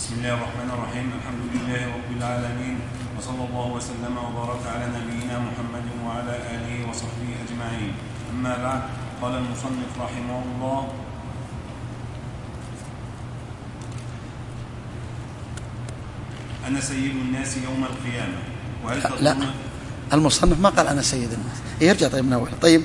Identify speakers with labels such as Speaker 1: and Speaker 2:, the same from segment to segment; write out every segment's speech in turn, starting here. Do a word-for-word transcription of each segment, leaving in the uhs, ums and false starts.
Speaker 1: بسم الله الرحمن الرحيم. الحمد لله رب العالمين، وصلى الله وسلم وبارك على نبينا محمد وعلى آله وصحبه أجمعين. أما بعد، قال المصنف رحمه الله: أنا سيد الناس يوم القيامة. وهل تظن؟
Speaker 2: لا، المصنف ما قال أنا سيد الناس. يرجع طيب من أول. طيب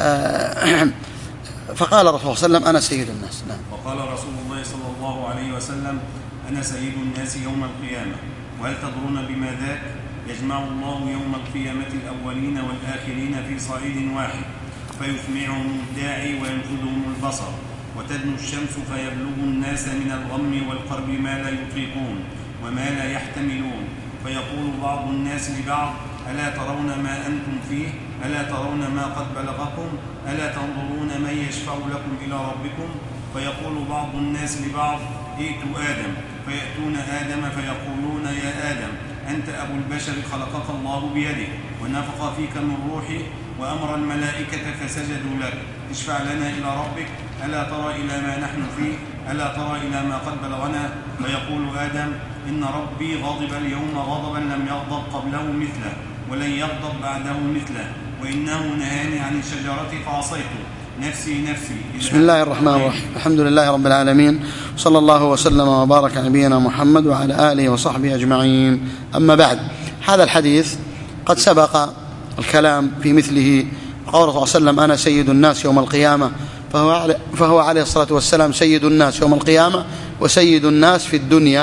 Speaker 2: آه فقال الرسول صلى الله عليه وسلم: أنا سيد الناس. نعم.
Speaker 1: وقال رسول الله صلى الله عليه وسلم: أنا سيد الناس يوم القيامة. وهل تدرون بما ذاك؟ يجمع الله يوم القيامة الأولين والآخرين في صعيد واحد، فيسمعهم الداعي وينفذهم البصر، وتدنو الشمس فيبلغ الناس من الغم والقرب ما لا يطيقون وما لا يحتملون، فيقول بعض الناس لبعض: ألا ترون ما أنتم فيه؟ ألا ترون ما قد بلغكم؟ ألا تنظرون من يشفع لكم إلى ربكم؟ فيقول بعض الناس لبعض: ائتوا آدم. فيأتون آدم فيقولون: يا آدم، أنت أبو البشر، خلقك الله بيده ونفخ فيك من روحه وأمر الملائكة فسجدوا لك، اشفع لنا إلى ربك. ألا ترى إلى ما نحن فيه؟ ألا ترى إلى ما قد بلغنا؟ فيقول آدم: إن ربي غضب اليوم غضبا لم يغضب قبله مثله ولن يغضب بعده مثله، وإنه نهاني عن الشجرة فعصيته، نفسي نفسي.
Speaker 2: بسم الله الرحمن الرحيم. الحمد لله رب العالمين، صلى الله وسلم وبارك على نبينا محمد وعلى آله وصحبه أجمعين. أما بعد، هذا الحديث قد سبق الكلام في مثله. قال صلى الله عليه وسلم: أنا سيد الناس يوم القيامة، فهو عليه, فهو عليه الصلاة والسلام سيد الناس يوم القيامة وسيد الناس في الدنيا.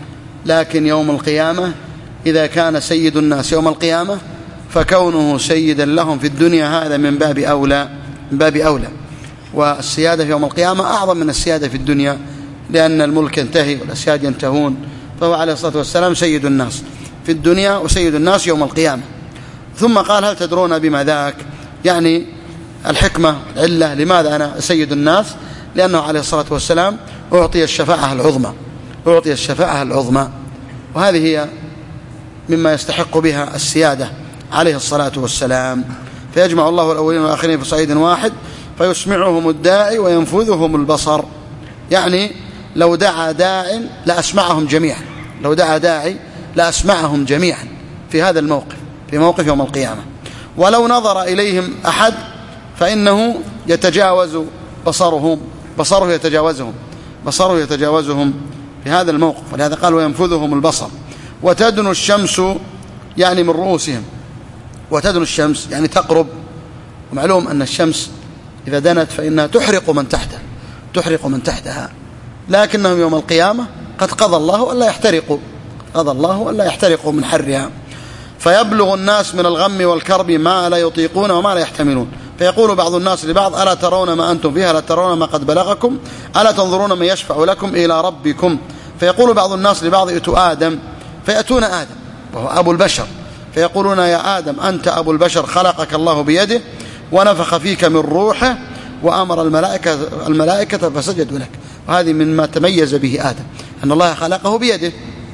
Speaker 2: لكن يوم القيامة إذا كان سيد الناس يوم القيامة فكونه سيدا لهم في الدنيا هذا من باب أولى من باب أولى والسيادة في يوم القيامة أعظم من السيادة في الدنيا، لأن الملك ينتهي والأسياد ينتهون. فهو عليه الصلاة والسلام سيد الناس في الدنيا وسيد الناس يوم القيامة. ثم قال: هل تدرون بما ذاك؟ يعني الحكمة العلة لماذا أنا سيد الناس؟ لأنه عليه الصلاة والسلام أعطي الشفاعة العظمى أعطي الشفاعة العظمى وهذه هي مما يستحق بها السيادة عليه الصلاة والسلام. فيجمع الله الأولين والآخرين في صعيد واحد، فيسمعهم الداعي وينفذهم البصر. يعني لو دعا داع لأسمعهم جميعا لو دعا داعي لأسمعهم جميعا في هذا الموقف، في موقف يوم القيامة. ولو نظر إليهم أحد فإنه يتجاوز بصرهم بصره يتجاوزهم بصره يتجاوزهم في هذا الموقف. ولهذا قال: وينفذهم البصر. وتدنو الشمس يعني من رؤوسهم. وتدنو الشمس يعني تقرب، ومعلوم أن الشمس إذا دنت فإنها تحرق من تحتها تحرق من تحتها لكنهم يوم القيامة قد قضى الله ألا يحترقوا قضى الله ألا يحترقوا من حرها. فيبلغ الناس من الغم والكرب ما لا يطيقون وما لا يحتملون، فيقول بعض الناس لبعض: ألا ترون ما أنتم فيها؟ ألا ترون ما قد بلغكم؟ ألا تنظرون من يشفع لكم إلى ربكم؟ فيقول بعض الناس لبعض: ائتوا آدم. فيأتون آدم وهو أبو البشر، فيقولون: يا آدم، أنت أبو البشر، خلقك الله بيده ونفخ فيك من روحه وأمر الملائكة, الملائكة فسجدوا لك. وهذه مما تميز به آدم، أن الله خلقه بيده.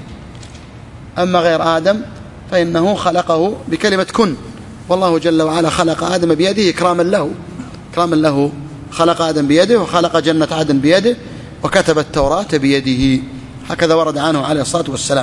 Speaker 2: أما غير آدم فإنه خلقه بكلمة كن، والله جل وعلا خلق آدم بيده إكراما له إكراما له خلق آدم بيده، وخلق جنة عدن بيده، وكتب التوراة بيده. هكذا ورد عنه عليه الصلاة والسلام.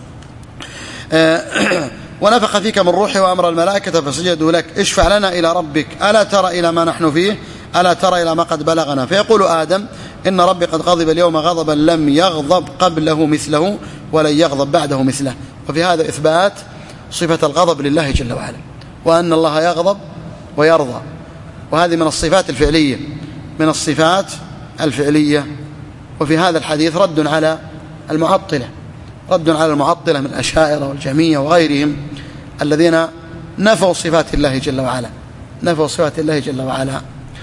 Speaker 2: ونفخ فيك من روحه وأمر الملائكة فسجدوا لك، اشفع لنا إلى ربك. ألا ترى إلى ما نحن فيه؟ ألا ترى إلى ما قد بلغنا؟ فيقول آدم: إن ربي قد غضب اليوم غضبا لم يغضب قبله مثله ولن يغضب بعده مثله. وفي هذا إثبات صفة الغضب لله جل وعلا، وأن الله يغضب ويرضى، وهذه من الصفات الفعلية من الصفات الفعلية. وفي هذا الحديث رد على المعطلة رد على المعطلة من الأشاعرة والجهمية وغيرهم الذين نفوا صفات الله جل وعلا نفوا صفات الله جل وعلا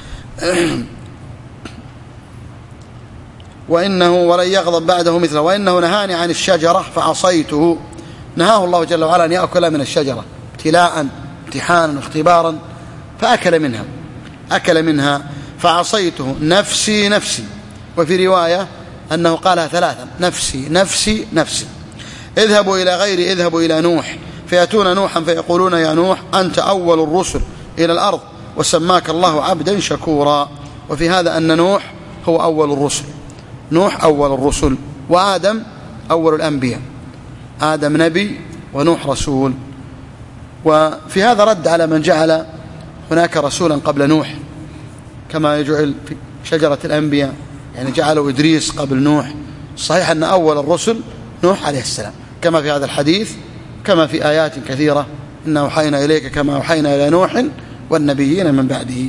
Speaker 2: وإنه ولن يغضب بعده مثله، وإنه نهاني عن الشجرة فعصيته. نهاه الله جل وعلا أن يأكل من الشجرة ابتلاء امتحانا واختبارا، فأكل منها أكل منها فعصيته، نفسي نفسي. وفي رواية أنه قالها ثلاثا: نفسي نفسي نفسي. اذهبوا إلى غيري اذهبوا إلى نوح. فيأتون نوحا فيقولون: يا نوح، أنت أول الرسل إلى الأرض وسماك الله عبدا شكورا. وفي هذا أن نوح هو أول الرسل نوح أول الرسل وآدم أول الأنبياء، آدم نبي ونوح رسول. وفي هذا رد على من جعل هناك رسولا قبل نوح كما يجعل في شجرة الأنبياء، يعني جعلوا إدريس قبل نوح. صحيح أن أول الرسل نوح عليه السلام كما في هذا الحديث، كما في آيات كثيرة: إنا أوحينا إليك كما أوحينا إلى نوح والنبيين من بعده.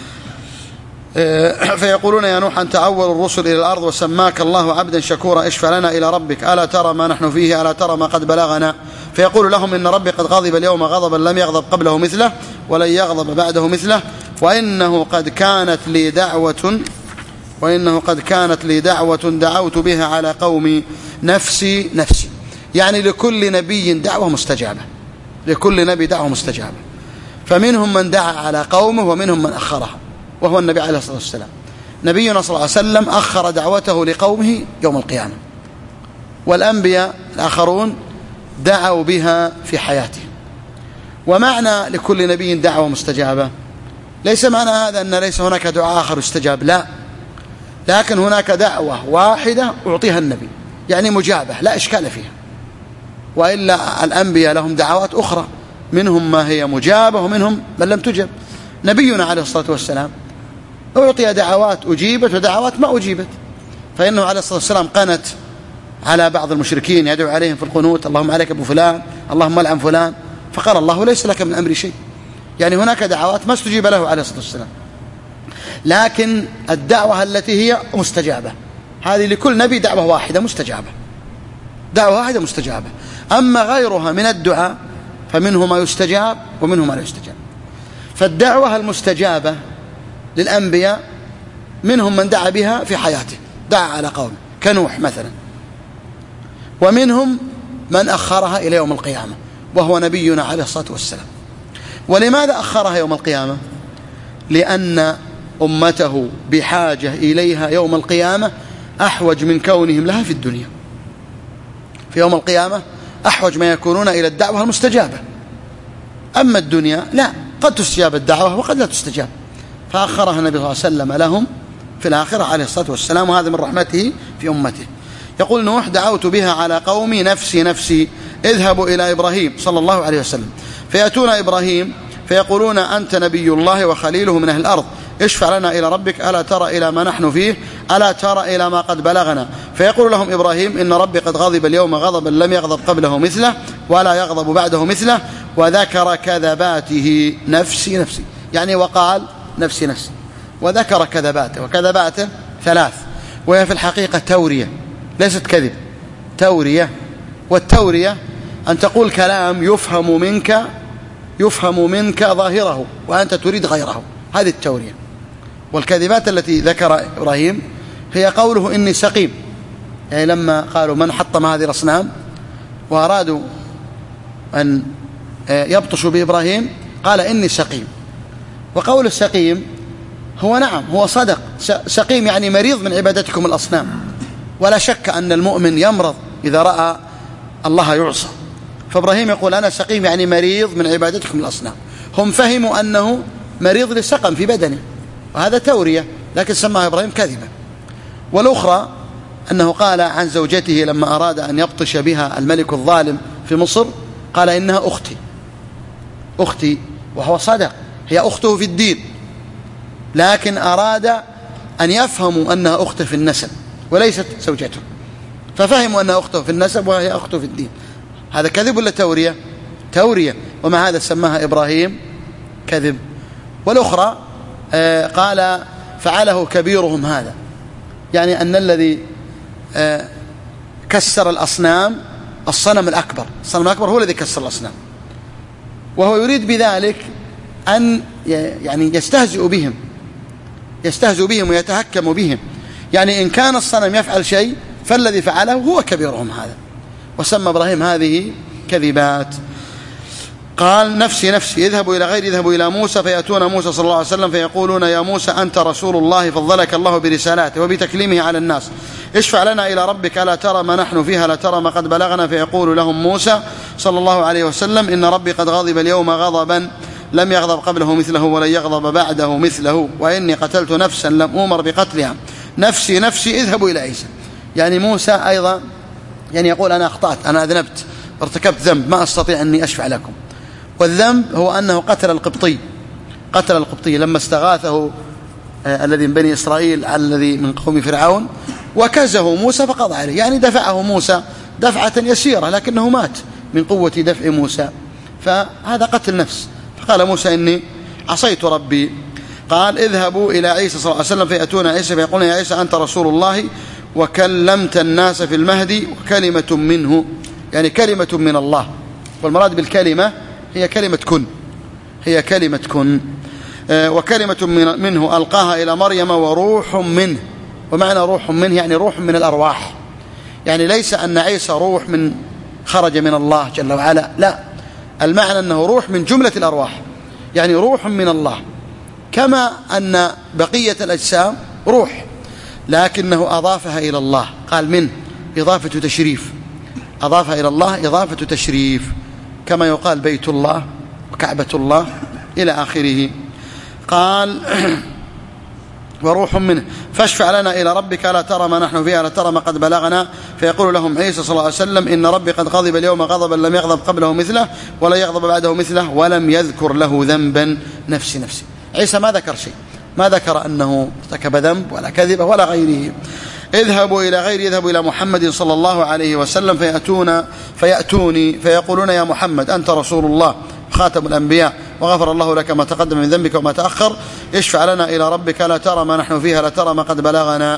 Speaker 2: فيقولون يا نوح أنت أول الرسل إلى الأرض وسماك الله عبدا شكورا اشفع لنا إلى ربك ألا ترى ما نحن فيه ألا ترى ما قد بلغنا. فيقول لهم إن ربي قد غضب اليوم غضبا لم يغضب قبله مثله ولن يغضب بعده مثله وإنه قد كانت لي دعوة وإنه قد كانت لي دعوة دعوت بها على قومي نفسي نفسي. يعني لكل نبي دعوة مستجابة، لكل نبي دعوة مستجابة، فمنهم من دعا على قومه ومنهم من أخرها، وهو النبي عليه الصلاة والسلام. نبينا صلى الله عليه وسلم أخر دعوته لقومه يوم القيامة، والأنبياء الآخرون دعوا بها في حياته. ومعنى لكل نبي دعوة مستجابة ليس معنى هذا أن ليس هناك دعاء آخر يستجاب، لا، لكن هناك دعوة واحدة أعطيها النبي يعني مجابة لا إشكال فيها. وإلا الأنبياء لهم دعوات أخرى، منهم ما هي مجابة ومنهم من لم تجب. نبينا عليه الصلاة والسلام أعطي دعوات أجيبت ودعوات ما أجيبت، فإنه عليه الصلاة والسلام قنت على بعض المشركين يدعو عليهم في القنوت: اللهم عليك أبو فلان، اللهم العن فلان، فقال الله ليس لك من أمر شيء. يعني هناك دعوات ما استجيب له عليه الصلاة والسلام، لكن الدعوة التي هي مستجابة هذه لكل نبي دعوة واحدة مستجابة، دعوة واحدة مستجابة. أما غيرها من الدعاء فمنه ما يستجاب ومنه ما لا يستجاب. فالدعوة المستجابة للأنبياء منهم من دعا بها في حياته، دعا على قوم كنوح مثلا، ومنهم من أخرها إلى يوم القيامة وهو نبينا عليه الصلاة والسلام. ولماذا أخرها يوم القيامة؟ لأن أمته بحاجة إليها يوم القيامة أحوج من كونهم لها في الدنيا. في يوم القيامة أحوج ما يكونون إلى الدعوة المستجابة، أما الدنيا لا، قد تستجاب الدعوة وقد لا تستجاب، فأخرها النبي صلى الله عليه وسلم لهم في الآخرة عليه الصلاة والسلام، وهذا من رحمته في أمته. يقول نوح: دعوت بها على قومي نفسي نفسي اذهبوا إلى إبراهيم صلى الله عليه وسلم. فيأتون إبراهيم فيقولون أنت نبي الله وخليله من أهل الأرض اشفع لنا إلى ربك ألا ترى إلى ما نحن فيه ألا ترى إلى ما قد بلغنا. فيقول لهم إبراهيم إن ربي قد غضب اليوم غضبا لم يغضب قبله مثله ولا يغضب بعده مثله وذكر كذباته نفسي نفسي، يعني وقال نفسي نفسي، وذكر كذباته، وكذباته ثلاث، وهي في الحقيقة تورية ليست كذب، تورية. والتورية أن تقول كلام يفهم منك يفهم منك ظاهره وأنت تريد غيره، هذه التورية. والكذبات التي ذكر إبراهيم هي قوله إني سقيم، يعني لما قالوا من حطم هذه الأصنام وأرادوا أن يبطشوا بإبراهيم قال إني سقيم. وقول السقيم هو نعم هو صدق، سقيم يعني مريض من عبادتكم الأصنام، ولا شك أن المؤمن يمرض إذا رأى الله يعصى. فإبراهيم يقول أنا سقيم يعني مريض من عبادتكم الأصنام. هم فهموا أنه مريض لسقم في بدنه، وهذا تورية، لكن سماها إبراهيم كذبة. والأخرى أنه قال عن زوجته لما أراد أن يبطش بها الملك الظالم في مصر قال إنها أختي أختي، وهو صدق هي أخته في الدين، لكن أراد أن يفهموا أنها أخته في النسب وليست زوجته، ففهموا أنها أخته في النسب وهي أخته في الدين. هذا كذب ولا تورية؟ تورية، ومع هذا سماها إبراهيم كذب. والأخرى آه قال فعله كبيرهم هذا، يعني أن الذي آه كسر الأصنام الصنم الأكبر، الصنم الأكبر هو الذي كسر الأصنام، وهو يريد بذلك أن يعني يستهزئ بهم يستهزئ بهم ويتهكم بهم، يعني إن كان الصنم يفعل شيء فالذي فعله هو كبيرهم هذا. وسمى إبراهيم هذه كذبات. قال نفسي نفسي اذهبوا إلى غير اذهبوا إلى موسى. فيأتون موسى صلى الله عليه وسلم فيقولون يا موسى أنت رسول الله فضلك الله برسالاته وبتكليمه على الناس اشفع لنا إلى ربك ألا ترى ما نحن فيها لا ترى ما قد بلغنا. فيقول لهم موسى صلى الله عليه وسلم إن ربي قد غضب اليوم غضبا لم يغضب قبله مثله ولن يغضب بعده مثله وإني قتلت نفسا لم أمر بقتلها نفسي نفسي اذهبوا إلى عيسى. يعني موسى أيضا يعني يقول أنا أخطأت، أنا أذنبت، ارتكبت ذنب، ما أستطيع أني أشفع لكم. والذنب هو أنه قتل القبطي، قتل القبطي لما استغاثه آه الذي من بني إسرائيل على الذي من قوم فرعون، وكزه موسى فقضى عليه، يعني دفعه موسى دفعة يسيرة لكنه مات من قوة دفع موسى، فهذا قتل نفس. فقال موسى إني عصيت ربي. قال اذهبوا إلى عيسى صلى الله عليه وسلم فيأتون عيسى فيقولون يا عيسى أنت رسول الله وكلمت الناس في المهدي وكلمة منه، يعني كلمة من الله، والمراد بالكلمة هي كلمة كن، هي كلمة كن آه وكلمة من منه ألقاها إلى مريم وروح منه. ومعنى روح منه يعني روح من الأرواح، يعني ليس أن عيسى روح من خرج من الله جل وعلا، لا، المعنى أنه روح من جملة الأرواح، يعني روح من الله، كما أن بقية الأجسام روح، لكنه أضافها إلى الله، قال منه إضافة تشريف، أضافها إلى الله إضافة تشريف، كما يقال بيت الله وكعبة الله إلى آخره. قال وروح منه فاشفع لنا إلى ربك لا ترى ما نحن فيها لا ترى ما قد بلغنا. فيقول لهم عيسى صلى الله عليه وسلم إن ربي قد غضب اليوم غضبا لم يغضب قبله مثله ولا يغضب بعده مثله ولم يذكر له ذنبا نفسي نفسي. عيسى ما ذكر شيء، ما ذكر أنه ارتكب ذنب ولا كذب ولا غيره. اذهبوا إلى غير يذهبوا إلى محمد صلى الله عليه وسلم فيأتون فيأتوني فيقولون يا محمد أنت رسول الله خاتم الأنبياء وغفر الله لك ما تقدم من ذنبك وما تأخر، اشفع لنا إلى ربك لا ترى ما نحن فيها لا ترى ما قد بلغنا.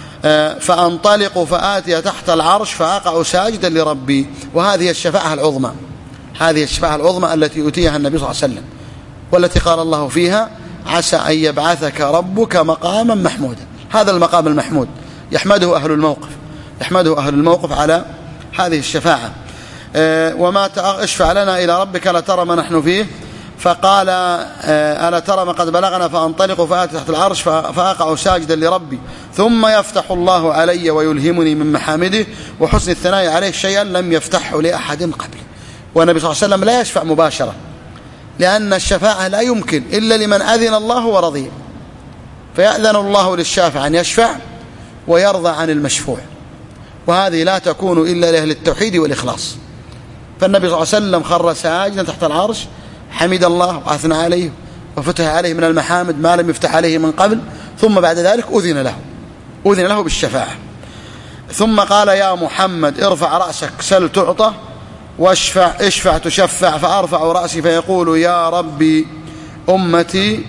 Speaker 2: فأنطلق فآتي تحت العرش فأقع ساجدا لربي. وهذه الشفاعة العظمى، هذه الشفاعة العظمى التي أوتيها النبي صلى الله عليه وسلم، والتي قال الله فيها عسى أن يبعثك ربك مقاما محمودا. هذا المقام المحمود يحمده أهل الموقف، يحمده أهل الموقف على هذه الشفاعة. وما اشفع لنا إلى ربك لا ترى ما نحن فيه. فقال ألا ترى ما قد بلغنا فأنطلق فآتي تحت العرش فأقع ساجدا لربي ثم يفتح الله علي ويلهمني من محامده وحسن الثناء عليه شيئا لم يفتحه لأحد قبله. والنبي صلى الله عليه وسلم لا يشفع مباشرة، لأن الشفاعة لا يمكن إلا لمن أذن الله ورضي، فيأذن الله للشافع أن يشفع ويرضى عن المشفوع، وهذه لا تكون إلا لأهل التوحيد والإخلاص. فالنبي صلى الله عليه وسلم خر ساجدا تحت العرش حمد الله وأثنى عليه وفتح عليه من المحامد ما لم يفتح عليه من قبل، ثم بعد ذلك أذن له أذن له بالشفاعة. ثم قال يا محمد ارفع رأسك سل تعطى واشفع اشفع تشفع. فأرفع رأسي فيقول يا ربي أمتي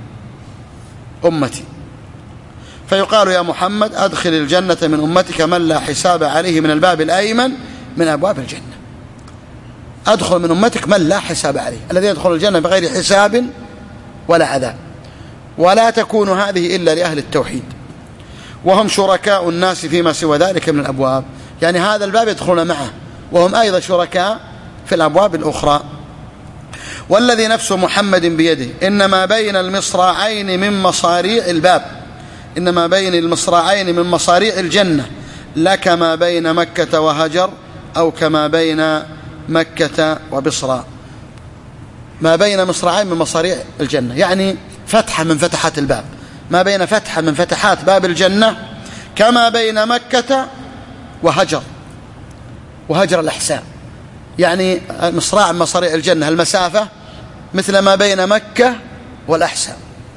Speaker 2: أمتي. فيقال يا محمد أدخل الجنة من أمتك من لا حساب عليه من الباب الأيمن من أبواب الجنة. أدخل من أمتك من لا حساب عليه، الذين يدخل الجنة بغير حساب ولا عذاب. ولا تكون هذه إلا لأهل التوحيد، وهم شركاء الناس فيما سوى ذلك من الأبواب، يعني هذا الباب يدخلون معه وهم أيضا شركاء في الأبواب الأخرى. والذي نفس محمد بيده إنما بين المصراعين من مصاريع الباب، إنما بين المصراعين من مصاريع الجنة لكما بين مكة وهجر أو كما بين مكة وبصرى. ما بين مصراعين من مصاريع الجنة يعني فتحة من فتحات الباب، ما بين فتحة من فتحات باب الجنة كما بين مكة وهجر وهجر الأحساء، يعني مصراع من مصاريع الجنة المسافة مثل ما بين مكة والأحساء،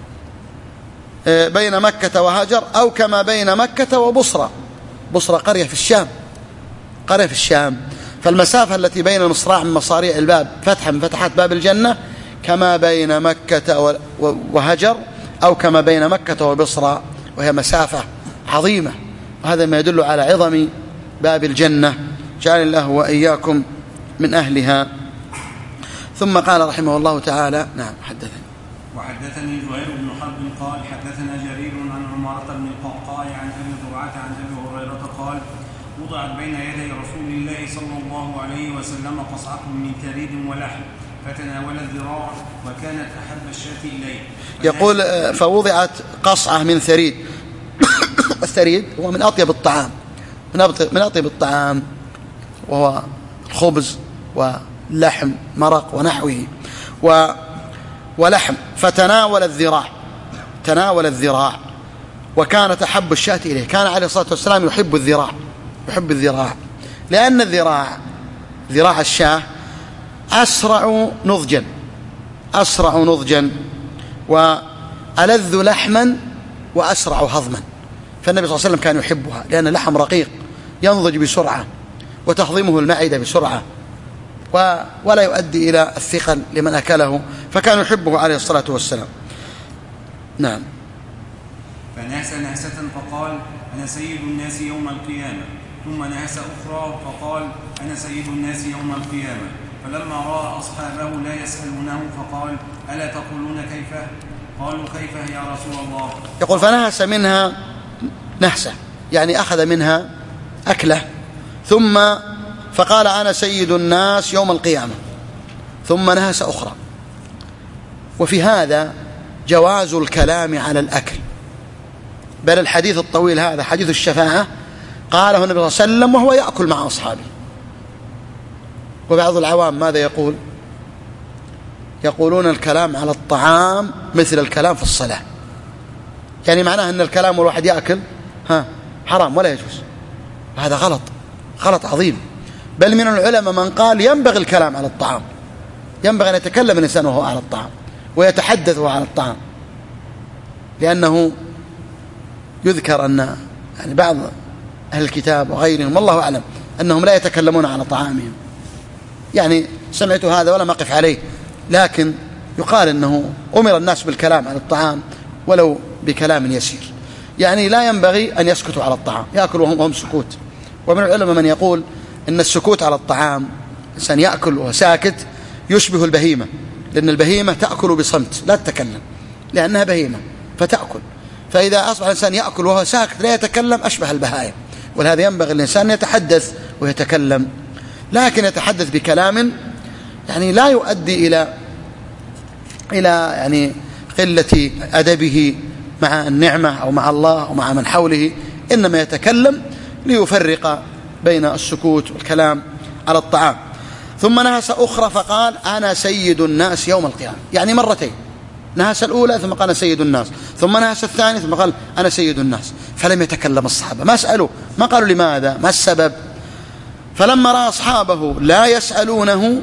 Speaker 2: بين مكة وهجر أو كما بين مكة وبصرى. بصرى قرية في الشام، قرية في الشام. فالمسافة التي بين المصراع من مصاريع الباب فتحة من فتحات باب الجنة كما بين مكة وهجر أو كما بين مكة وبصرى، وهي مسافة عظيمة، وهذا ما يدل على عظم باب الجنة، جعل الله وإياكم من أهلها. ثم قال رحمه الله تعالى نعم حدثني
Speaker 1: وحدثني زهير بن حرب قال حدثنا جرير عن عمارة بن القعقاع عن أبي زرعة عن أبي هريرة قال وضعت بين يدي رسول الله صلى الله عليه وسلم قصعة من ثريد ولحم فتناول الذراع وكانت أحب الشاة إليه.
Speaker 2: يقول فوضعت قصعة من ثريد. الثريد هو من أطيب الطعام، من أطيب الطعام، وهو خبز ولحم مرق ونحوه و ولحم. فتناول الذراع، تناول الذراع وكانت أحب الشاة إليه. كان عليه الصلاة والسلام يحب الذراع، يحب الذراع لأن الذراع ذراع الشاة أسرع نضجا أسرع نضجا وألذ لحما وأسرع هضما، فالنبي صلى الله عليه وسلم كان يحبها لأن اللحم رقيق ينضج بسرعة وتهضمه المعدة بسرعة ولا يؤدي إلى الثقل لمن أكله، فكان يحبه عليه الصلاة والسلام. نعم.
Speaker 1: فنهس نهسة فقال أنا سيد الناس يوم القيامة، ثم نهس أخرى فقال أنا سيد الناس يوم القيامة، فلما رأى أصحابه لا يسألونه فقال ألا تقولون كيف؟ قالوا كيف يا رسول الله؟
Speaker 2: يقول فنهس منها نهسة، يعني أخذ منها أكله، ثم فقال أنا سيد الناس يوم القيامة، ثم نهس أخرى. وفي هذا جواز الكلام على الأكل، بل الحديث الطويل هذا حديث الشفاعة قاله النبي صلى الله عليه وسلم وهو يأكل مع أصحابه. وبعض العوام ماذا يقول؟ يقولون الكلام على الطعام مثل الكلام في الصلاة، يعني معناه أن الكلام والواحد يأكل ها حرام ولا يجوز. هذا غلط، غلط عظيم. بل من العلماء من قال ينبغي الكلام على الطعام، ينبغي أن يتكلم الإنسان وهو على الطعام ويتحدث وهو على الطعام، لأنه يذكر أن يعني بعض أهل الكتاب وغيرهم والله أعلم أنهم لا يتكلمون على طعامهم. يعني سمعت هذا ولم أقف عليه، لكن يقال أنه أمر الناس بالكلام على الطعام ولو بكلام يسير، يعني لا ينبغي أن يسكتوا على الطعام، يأكل وهم, وهم سكوت. ومن العلماء من يقول أن السكوت على الطعام، إنسان يأكل وهو ساكت يشبه البهيمة، لأن البهيمة تأكل بصمت لا تتكلم لأنها بهيمة فتأكل، فإذا أصبح الإنسان يأكل وهو ساكت لا يتكلم أشبه البهائم. ولهذا ينبغي الإنسان يتحدث ويتكلم، لكن يتحدث بكلام يعني لا يؤدي إلى إلى يعني قلة أدبه مع النعمة أو مع الله أو مع من حوله، إنما يتكلم ليفرق بين السكوت والكلام على الطعام. ثم نهس أخرى فقال أنا سيد الناس يوم القيامة، يعني مرتين، نهس الأولى ثم قال سيد الناس، ثم نهس الثاني ثم قال أنا سيد الناس. فلم يتكلم الصحابة، ما سألوا، ما قالوا لماذا، ما السبب. فلما رأى أصحابه لا يسألونه،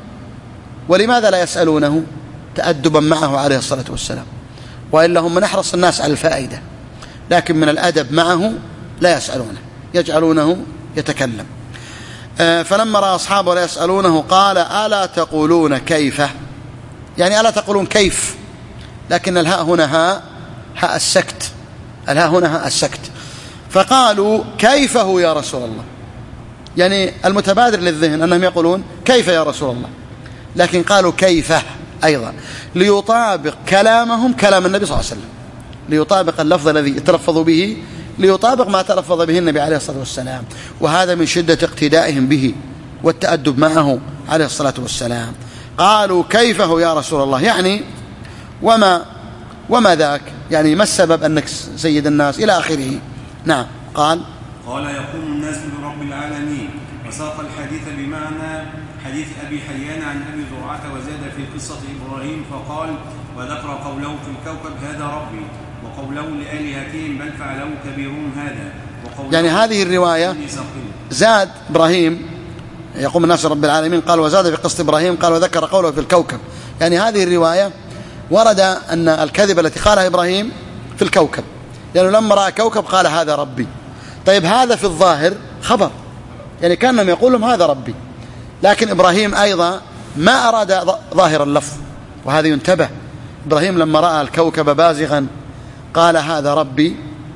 Speaker 2: ولماذا لا يسألونه؟ تأدبا معه عليه الصلاة والسلام، وإلا هم من أحرص الناس على الفائدة، لكن من الأدب معه لا يسألونه، يجعلونه يتكلم. فلما رأى أصحابه لا يسألونه قال ألا تقولون كيف، يعني ألا تقولون كيف، لكن الهاء هنا هاء هاء السكت، الهاء هنا هاء السكت. فقالوا كيف هو يا رسول الله، يعني المتبادر للذهن أنهم يقولون كيف يا رسول الله، لكن قالوا كيف أيضا ليطابق كلامهم كلام النبي صلى الله عليه وسلم، ليطابق اللفظ الذي يتلفظ به ليطابق ما تلفظ به النبي عليه الصلاة والسلام. وهذا من شدة اقتدائهم به والتأدب معه عليه الصلاة والسلام. قالوا كيف هو يا رسول الله، يعني وما وما ذاك، يعني ما السبب أنك سيد الناس إلى آخره. نعم. قال
Speaker 1: قال يقوم الناس برب العالمين، وساق الحديث بمعنى حديث أبي حيان عن أبي زرعة وزاد في قصة إبراهيم فقال وذكر قوله في الكوكب هذا ربي، وقوله لآلهتهم بل فعله كبيرهم هذا،
Speaker 2: يعني هذه الرواية زاد إبراهيم يقوم الناس رب العالمين، قال وزاد في قصة إبراهيم قال وذكر قوله في الكوكب، يعني هذه الرواية ورد أن الكذبة التي قالها إبراهيم في الكوكب، لأنه لما رأى كوكب قال هذا ربي. طيب هذا في الظاهر خبر، يعني كانهم يقولون هذا ربي، لكن إبراهيم أيضا ما أراد ظاهر اللفظ، وهذا ينتبه. إبراهيم لما رأى الكوكب بازغا قال هذا ربي،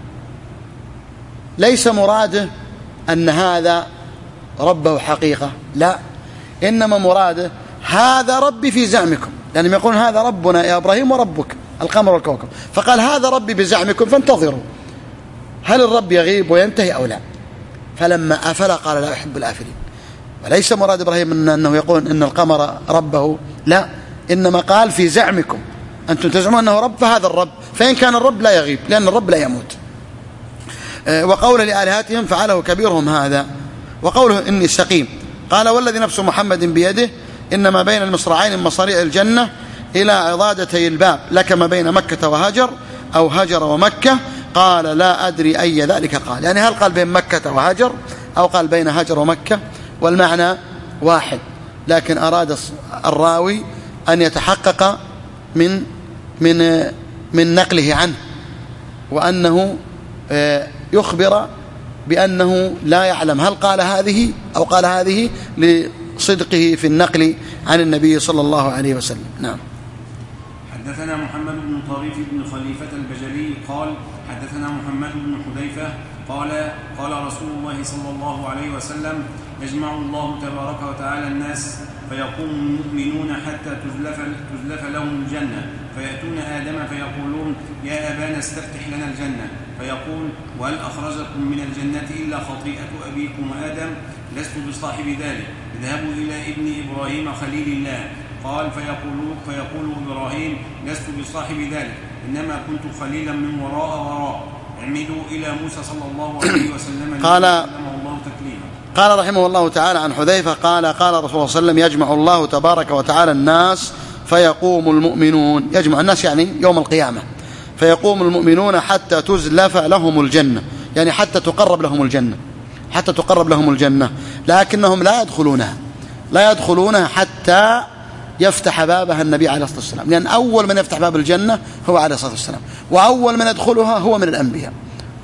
Speaker 2: ليس مراده أن هذا ربه حقيقة، لا، إنما مراده هذا ربي في زعمكم، لأنهم يقولون هذا ربنا يا إبراهيم وربك القمر والكوكب، فقال هذا ربي بزعمكم فانتظروا هل الرب يغيب وينتهي أو لا. فلما أفل قال لا أحب الآفلين. وليس مراد إبراهيم أنه يقول إن القمر ربه، لا، إنما قال في زعمكم أنتم تزعمون أنه رب فهذا الرب، فإن كان الرب لا يغيب لأن الرب لا يموت. وقول لآلهتهم فعله كبيرهم هذا، وقوله إني سقيم قال والذي نفس محمد بيده إنما بين المصراعين من مصاريع الجنة إلى عضادتي الباب لك ما بين مكة وهجر أو هجر ومكة. قال لا أدري أي ذلك قال، يعني هل قال بين مكة وهجر أو قال بين هجر ومكة، والمعنى واحد، لكن أراد الراوي أن يتحقق من من من نقله عنه، وأنه يخبر بأنه لا يعلم هل قال هذه أو قال هذه لصدقه في النقل عن النبي صلى الله عليه وسلم. نعم.
Speaker 1: حدثنا محمد بن طريف بن خليفة البجلي قال حدثنا محمد بن حذيفة قال قال رسول الله صلى الله عليه وسلم: يجمع الله تبارك وتعالى الناس فيقوم المؤمنون حتى تزلف, تزلف لهم الجنة، فيأتون آدم فيقولون: يا أبانا استفتح لنا الجنة، فيقول: وهل أخرجكم من الجنة إلا خطيئة أبيكم آدم؟ لست بصاحب ذلك، اذهبوا إلى ابن إبراهيم خليل الله. قال فيقول, فيقول إبراهيم: لست بصاحب ذلك، إنما كنت خليلا من وراء وراء. اعمدوا إلى موسى صلى الله عليه وسلم
Speaker 2: قال
Speaker 1: الله تكليما.
Speaker 2: قال رحمه الله تعالى عن حذيفة قال قال رسول الله صلى الله عليه وسلم: يجمع الله تبارك وتعالى الناس فيقوم المؤمنون، يجمع الناس يعني يوم القيامة، فيقوم المؤمنون حتى تزلف لهم الجنة، يعني حتى تقرب لهم الجنة، حتى تقرب لهم الجنة، لكنهم لا يدخلونها لا يدخلونها حتى يفتح بابها النبي عليه الصلاة والسلام، لأن أول من يفتح باب الجنة هو عليه الصلاة والسلام، وأول من يدخلها هو من الأنبياء.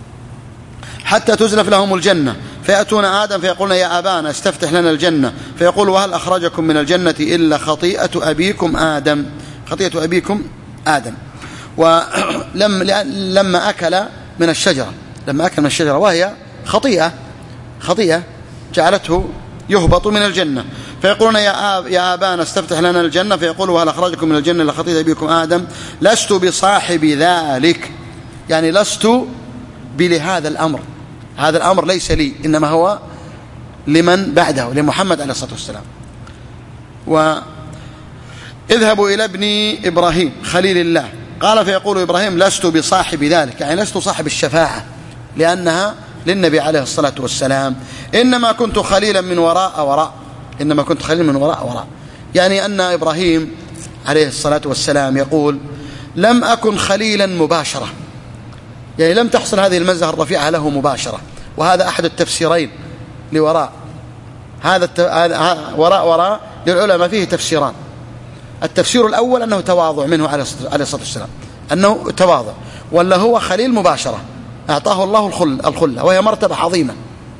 Speaker 2: حتى تزلف لهم الجنة، فيأتون آدم فيقولون: يا أبانا استفتح لنا الجنة، فيقول: وهل أخرجكم من الجنة إلا خطيئة أبيكم آدم؟ خطيئة أبيكم آدم. ولما لما أكل من الشجرة لما أكل من الشجرة وهي خطيئة خطيئة جعلته يهبط من الجنة، فيقولون: يا, آب يا آبانا استفتح لنا الجنة، فيقول: وهل أخرجكم من الجنة إلا خطيئة أبيكم آدم؟ لست بصاحب ذلك، يعني لست بلهذا الأمر، هذا الأمر ليس لي، إنما هو لمن بعده، لمحمد عليه الصلاة والسلام. وإذهبوا إلى ابن إبراهيم خليل الله. قال فيقول إبراهيم: لست بصاحب ذلك، يعني لست صاحب الشفاعة لأنها للنبي عليه الصلاة والسلام، إنما كنت خليلا من وراء وراء إنما كنت خليلا من وراء وراء يعني أن إبراهيم عليه الصلاة والسلام يقول: لم أكن خليلا مباشرة، يعني لم تحصل هذه المزة الرفيعة له مباشرة، وهذا أحد التفسيرين لوراء. هذا الت... وراء وراء للعلماء فيه تفسيران. التفسير الأول أنه تواضع منه عليه الصلاة والسلام، أنه تواضع، ولا هو خليل مباشرة أعطاه الله الخل... الخلة، وهي مرتبة عظيمة.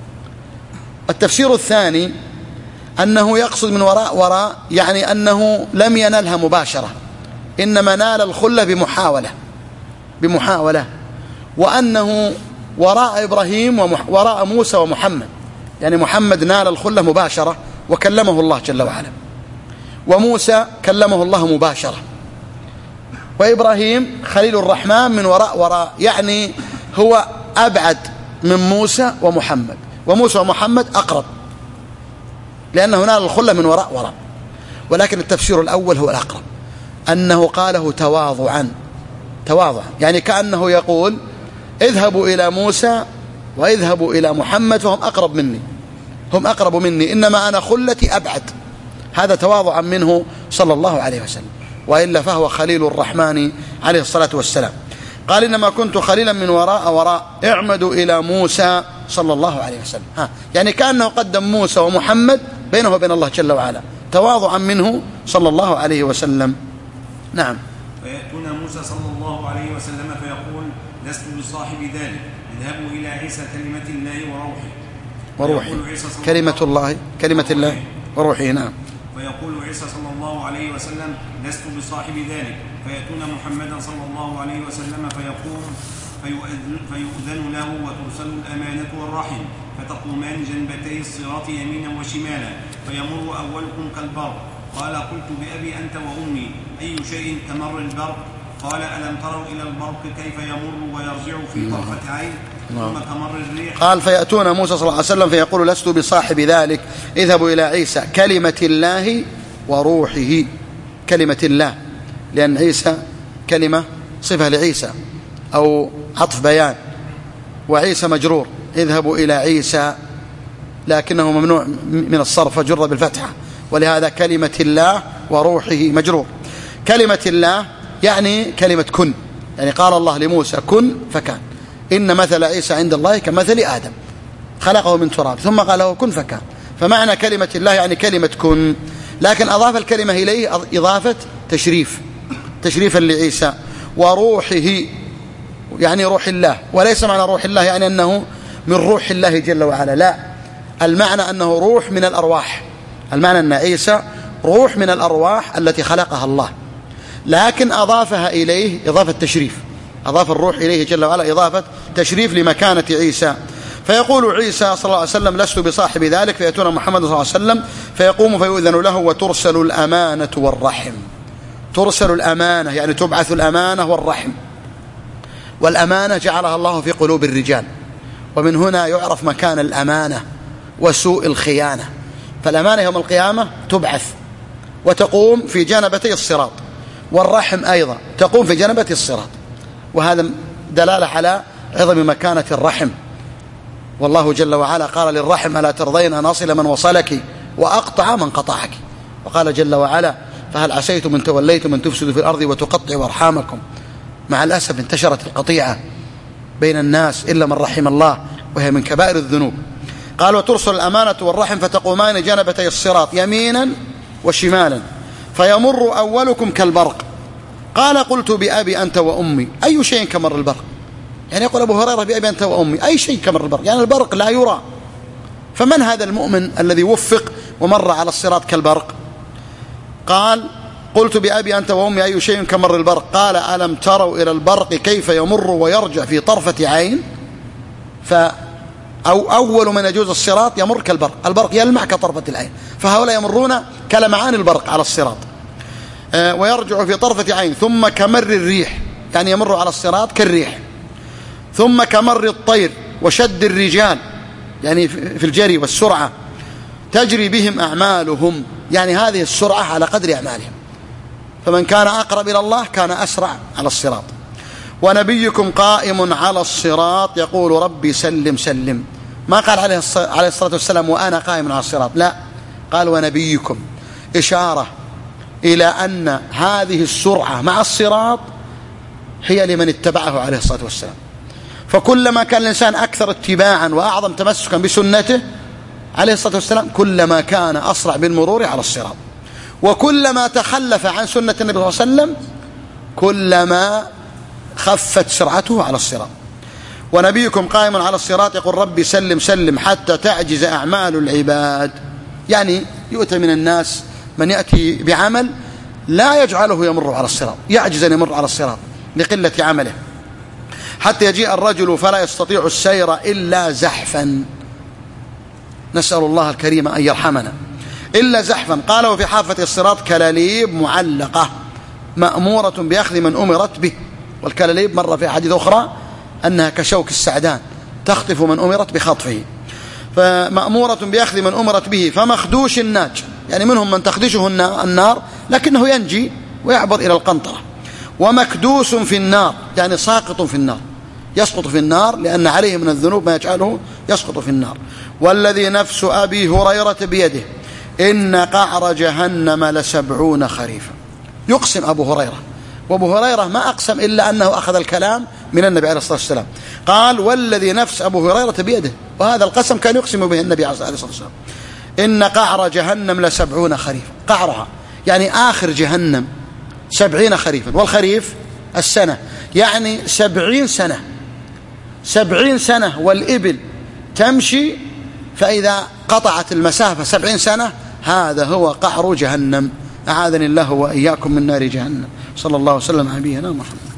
Speaker 2: التفسير الثاني أنه يقصد من وراء وراء يعني أنه لم ينالها مباشرة، إنما نال الخلة بمحاولة بمحاولة وأنه وراء إبراهيم ووراء موسى ومحمد، يعني محمد نال الخلة مباشرة وكلمه الله جل وعلا، وموسى كلمه الله مباشرة، وإبراهيم خليل الرحمن من وراء وراء، يعني هو أبعد من موسى ومحمد، وموسى ومحمد أقرب لأنه نال الخلة من وراء وراء. ولكن التفسير الأول هو الأقرب، أنه قاله تواضعا تواضعا يعني كأنه يقول: اذهبوا إلى موسى واذهبوا إلى محمد فهم أقرب مني هم أقرب مني إنما أنا خلتي أبعد. هذا تواضعا منه صلى الله عليه وسلم، وإلا فهو خليل الرحمن عليه الصلاة والسلام. قال: إنما كنت خليلا من وراء وراء اعمدوا إلى موسى صلى الله عليه وسلم. ها يعني كأنه قدم موسى ومحمد بينه وبين الله جل وعلا تواضعا منه صلى الله عليه وسلم. نعم.
Speaker 1: فيأتون موسى صلى الله عليه وسلم فيقول: لست بصاحب ذلك، اذهبوا إلى عيسى كلمة الله وروحه
Speaker 2: وروحه كلمة الله كلمة الله وروحه. نعم.
Speaker 1: ويقول عيسى صلى الله عليه وسلم: لست بصاحب ذلك، فيأتون محمدا صلى الله عليه وسلم فيقوم فيؤذن, فيؤذن له وترسل الأمانة والرحم، فتقومان جنبتي الصراط يمينا وشمالا، فيمر أولكم كالبرق. قال: قلت بأبي أنت وأمي، أي شيء كمر البرق؟ قال: ألم تروا إلى البرق كيف يمر ويرجع في طرفة عين ثم كمر الريح؟
Speaker 2: قال: فيأتون موسى صلى الله عليه وسلم فيقول: لست بصاحب ذلك، اذهبوا إلى عيسى كلمة الله وروحه. كلمة الله لأن عيسى كلمة صفة لعيسى أو عطف بيان، وعيسى مجرور، اذهبوا إلى عيسى، لكنه ممنوع من الصرف فجر بالفتحة، ولهذا كلمة الله وروحه مجرور. كلمة الله يعني كلمة كن، يعني قال الله لموسى: كن فكان. إن مثل عيسى عند الله كمثل آدم، خلقه من تراب ثم قال له كن فكان. فمعنى كلمة الله يعني كلمة كن، لكن أضاف الكلمة إليه إضافة تشريف، تشريفا لعيسى. وروحه يعني روح الله، وليس معنى روح الله يعني أنه من روح الله جل وعلا، لا، المعنى أنه روح من الأرواح، المعنى أن عيسى روح من الأرواح التي خلقها الله، لكن أضافها إليه إضافة تشريف، أضاف الروح إليه جل وعلا إضافة تشريف لمكانة عيسى. فيقول عيسى صلى الله عليه وسلم لست بصاحب ذلك، فيأتون محمد صلى الله عليه وسلم فيقوم فيؤذن له وترسل الأمانة والرحم. ترسل الأمانة يعني تبعث الأمانة والرحم، والأمانة جعلها الله في قلوب الرجال، ومن هنا يعرف مكان الأمانة وسوء الخيانة. فالأمانة يوم القيامة تبعث وتقوم في جنبتي الصراط، والرحم أيضا تقوم في جنبة الصراط، وهذا دلالة على عظم مكانة الرحم. والله جل وعلا قال للرحم ألا ترضين أن أصل من وصلك وأقطع من قطعك، وقال جل وعلا فهل عسيتم من توليتم من تفسدوا في الأرض وتقطعوا أرحامكم. مع الأسف انتشرت القطيعة بين الناس إلا من رحم الله، وهي من كبائر الذنوب. قال وترسل الأمانة والرحم فتقومان جنبتي الصراط يمينا وشمالا فيمر أولكم كالبرق. قال قلت بأبي أنت وأمي أي شيء كمر البرق؟ يعني يقول أبو هريرة بأبي أنت وأمي أي شيء كمر البرق، يعني البرق لا يرى. فمن هذا المؤمن الذي وفق ومر على الصراط كالبرق؟ قال قلت بأبي أنت وأمي أي شيء كمر البرق؟ قال ألم تروا إلى البرق كيف يمر ويرجع في طرفة عين؟ فأو أول من يجوز الصراط يمر كالبرق، البرق يلمع كطرفة العين، فهؤلاء يمرون كلمعان البرق على الصراط آه ويرجع في طرفة عين. ثم كمر الريح يعني يمر على الصراط كالريح. ثم كمر الطير وشد الرجال يعني في الجري والسرعة، تجري بهم أعمالهم يعني هذه السرعة على قدر أعمالهم، فمن كان أقرب إلى الله كان أسرع على الصراط. ونبيكم قائم على الصراط يقول ربي سلم سلم، ما قال عليه الصلاة والسلام وأنا قائم على الصراط، لا، قال ونبيكم، إشارة إلى أن هذه السرعة مع الصراط هي لمن اتبعه عليه الصلاة والسلام. فكلما كان الإنسان أكثر اتباعا وأعظم تمسكا بسنته عليه الصلاة والسلام كلما كان أسرع بالمرور على الصراط، وكلما تخلف عن سنة النبي صلى الله عليه وسلم كلما خفت سرعته على الصراط. ونبيكم قائم على الصراط يقول ربي سلم سلم حتى تعجز أعمال العباد، يعني يؤتى من الناس من يأتي بعمل لا يجعله يمر على الصراط، يعجز أن يمر على الصراط لقلة عمله، حتى يجيء الرجل فلا يستطيع السير إلا زحفا، نسأل الله الكريم أن يرحمنا، إلا زحفا. قال وفي حافة الصراط كلاليب معلقة مأمورة بأخذ من أمرت به، والكلاليب مرة في أحاديث أخرى أنها كشوك السعدان تخطف من أمرت بخطفه، فمأمورة بأخذ من أمرت به فمخدوش الناج، يعني منهم من تخدشه النار لكنه ينجي ويعبر إلى القنطرة، ومكدوس في النار يعني ساقط في النار، يسقط في النار لأن عليه من الذنوب ما يجعله يسقط في النار. والذي نفس أبي هريرة بيده إن قعر جهنم لسبعون خريفا. يقسم أبو هريرة، وأبو هريرة ما أقسم إلا أنه أخذ الكلام من النبي عليه الصلاة والسلام، قال والذي نفس أبو هريرة بيده، وهذا القسم كان يقسم به النبي عليه الصلاة والسلام. إن قعر جهنم لسبعون خريفا، قعرها يعني آخر جهنم سبعين خريفا، والخريف السنة يعني سبعين سنة، سبعين سنة والإبل تمشي، فإذا قطعت المسافة سبعين سنة هذا هو قعر جهنم. أعاذني الله وإياكم من نار جهنم. صلى الله وسلم على نبينا محمد.